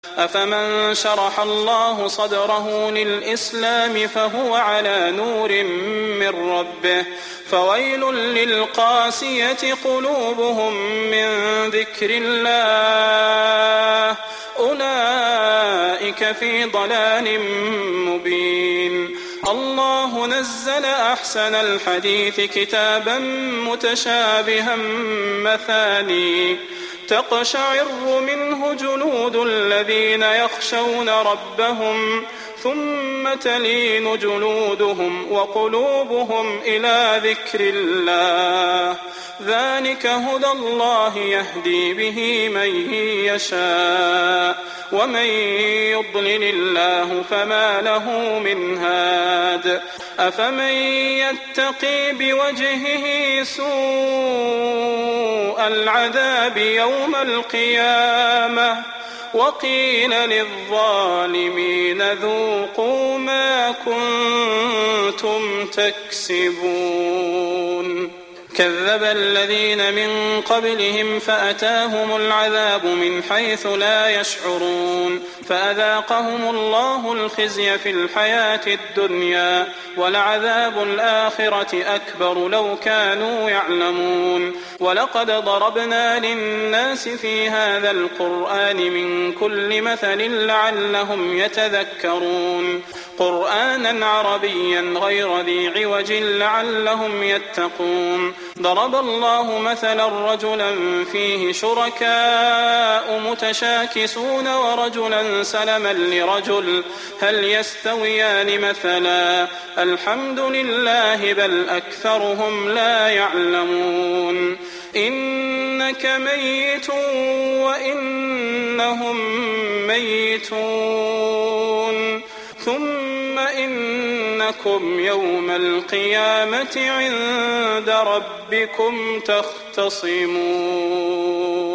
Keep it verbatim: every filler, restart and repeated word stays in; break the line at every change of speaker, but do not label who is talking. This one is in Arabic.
أفمن شرح الله صدره للإسلام فهو على نور من ربه فويل للقاسية قلوبهم من ذكر الله أولئك في ضلال مبين. الله نزل أحسن الحديث كتابا متشابها مثاني تقشعر منه جلود الذين يخشون ربهم ثم تلين جلودهم وقلوبهم إلى ذكر الله ذلك هدى الله يهدي به من يشاء ومن يضلل الله فما له من هاد. أفمن يتقي بوجهه سوء العذاب يوم القيامة وقيل للظالمين ذوقوا ما كنتم تكسبون. كذب الذين من قبلهم فأتاهم العذاب من حيث لا يشعرون فأذاقهم الله الخزي في الحياة الدنيا ولعذاب الآخرة أكبر لو كانوا يعلمون. ولقد ضربنا للناس في هذا القرآن من كل مثل لعلهم يتذكرون قرآنا عربيا غير ذي عوج لعلهم يتقون. ضرب الله مثلا رجلا فيه شركاء متشاكسون ورجلا سلما لرجل هل يستويان مثلا الحمد لله بل أكثرهم لا يعلمون. إنك ميت وإنهم ميتون ثم إنكم يوم القيامة عند ربكم تختصمون.